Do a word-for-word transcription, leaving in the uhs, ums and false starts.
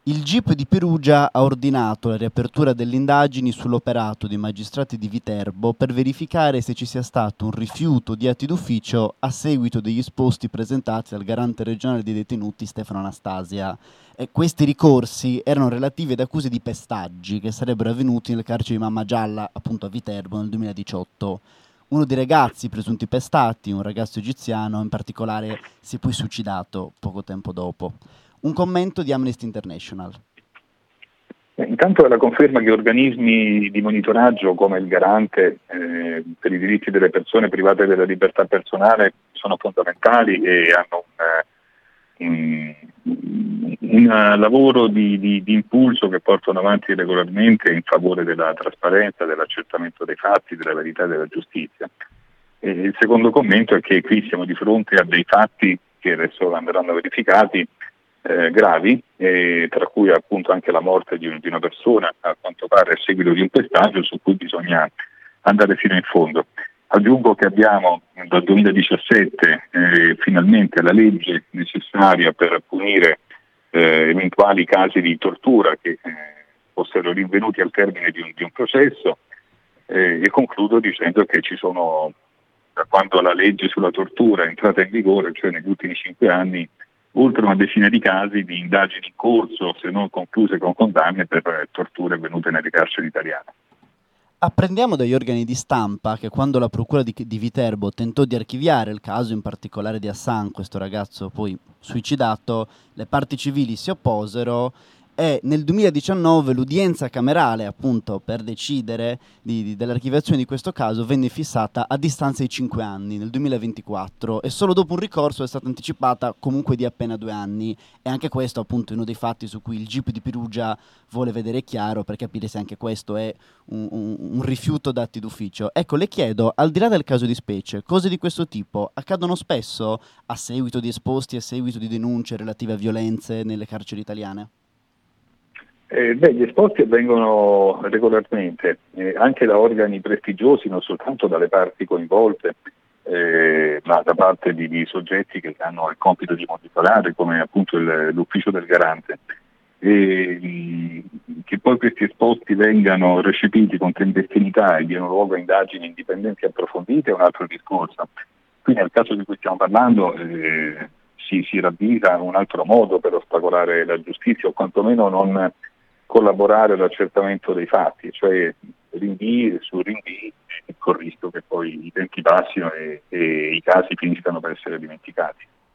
Il G I P di Perugia ha ordinato la riapertura delle indagini sull'operato dei magistrati di Viterbo per verificare se ci sia stato un rifiuto di atti d'ufficio a seguito degli esposti presentati dal garante regionale dei detenuti Stefano Anastasia. E questi ricorsi erano relativi ad accuse di pestaggi che sarebbero avvenuti nel carcere di Mamma Gialla, appunto a Viterbo, nel duemiladiciotto. Uno dei ragazzi presunti pestati, un ragazzo egiziano in particolare, si è poi suicidato poco tempo dopo. Un commento di Amnesty International. Eh, Intanto è la conferma che organismi di monitoraggio come il Garante eh, per i diritti delle persone private della libertà personale sono fondamentali e hanno un, un, un lavoro di, di, di impulso che portano avanti regolarmente in favore della trasparenza, dell'accertamento dei fatti, della verità e della giustizia. E il secondo commento è che qui siamo di fronte a dei fatti che adesso andranno verificati, Eh, gravi, eh, tra cui appunto anche la morte di, un, di una persona, a quanto pare a seguito di un pestaggio su cui bisogna andare fino in fondo. Aggiungo che abbiamo dal duemiladiciassette eh, finalmente la legge necessaria per punire eh, eventuali casi di tortura che eh, fossero rinvenuti al termine di un, di un processo eh, e concludo dicendo che ci sono, da quando la legge sulla tortura è entrata in vigore, cioè negli ultimi cinque anni, oltre una decina di casi di indagini in corso, se non concluse con condanne, per torture avvenute nelle carceri italiane. Apprendiamo dagli organi di stampa che quando la procura di, di Viterbo tentò di archiviare il caso, in particolare di Hassan, questo ragazzo poi suicidato, le parti civili si opposero e nel duemiladiciannove l'udienza camerale, appunto, per decidere di, di, dell'archiviazione di questo caso venne fissata a distanza di cinque anni, nel duemilaventiquattro, e solo dopo un ricorso è stata anticipata comunque di appena due anni. E anche questo, appunto, è uno dei fatti su cui il G I P di Perugia vuole vedere chiaro per capire se anche questo è un, un, un rifiuto d'atti d'ufficio. Ecco, le chiedo, al di là del caso di specie, cose di questo tipo accadono spesso a seguito di esposti, a seguito di denunce relative a violenze nelle carceri italiane? Eh, beh, gli esposti avvengono regolarmente, eh, anche da organi prestigiosi, non soltanto dalle parti coinvolte, eh, ma da parte di, di soggetti che hanno il compito di monitorare, come appunto il, l'ufficio del Garante. E, mh, che poi questi esposti vengano recepiti con tempestività e diano luogo a indagini indipendenti e approfondite è un altro discorso. Qui nel caso di cui stiamo parlando eh, si, si ravvisa un altro modo per ostacolare la giustizia o quantomeno non collaborare all'accertamento dei fatti, cioè rinvii su rinvii con il rischio che poi i tempi passino e, e i casi finiscano per essere dimenticati.